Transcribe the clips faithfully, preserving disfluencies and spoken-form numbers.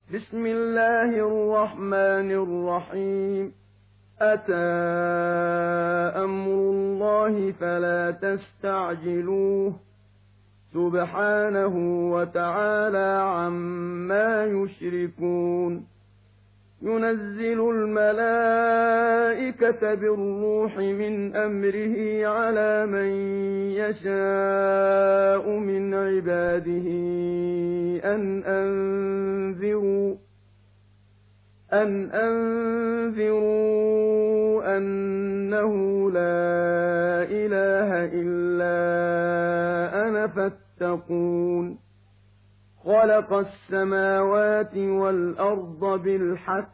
بسم الله الرحمن الرحيم أتى أمر الله فلا تستعجلوه سبحانه وتعالى عما يشركون ينزل الملائكة بالروح من أمره على من يشاء من عباده أن أنذروا أن أنذروا أنه لا إله إلا أنا فاتقون خلق السماوات والأرض بالحق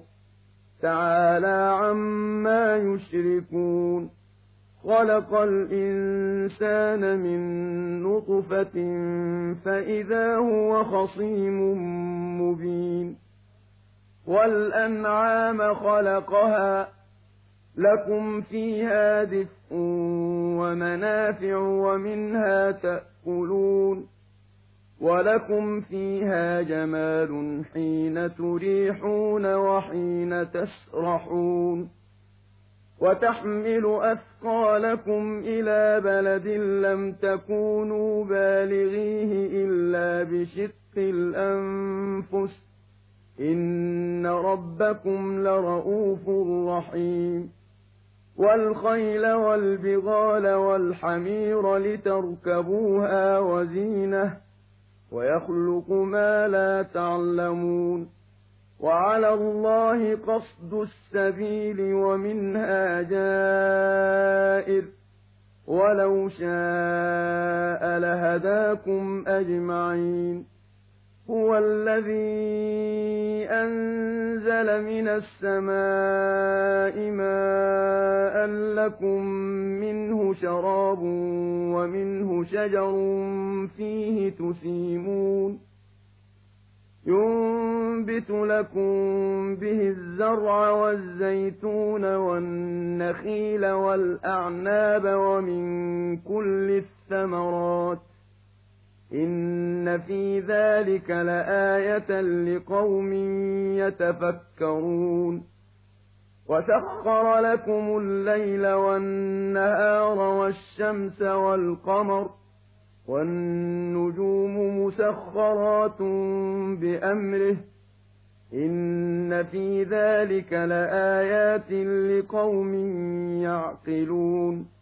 تعالى عما يشركون خلق الإنسان من نطفة فإذا هو خصيم مبين والأنعام خلقها لكم فيها دفء ومنافع ومنها تأكلون ولكم فيها جمال حين تريحون وحين تسرحون وتحمل أثقالكم إلى بلد لم تكونوا بالغيه إلا بشق الأنفس إن ربكم لرؤوف رحيم والخيل والبغال والحمير لتركبوها وزينة ويخلق ما لا تعلمون وعلى الله قصد السبيل ومنها جائر ولو شاء لهداكم أجمعين هو الذي أنزل من السماء ماء لكم منه شراب ومنه شجر فيه تسيمون ينبت لكم به الزرع والزيتون والنخيل والأعناب ومن كل الثمرات إن في ذلك لآية لقوم يتفكرون وسخر لكم الليل والنهار والشمس والقمر والنجوم مسخرات بأمره إن في ذلك لآيات لقوم يعقلون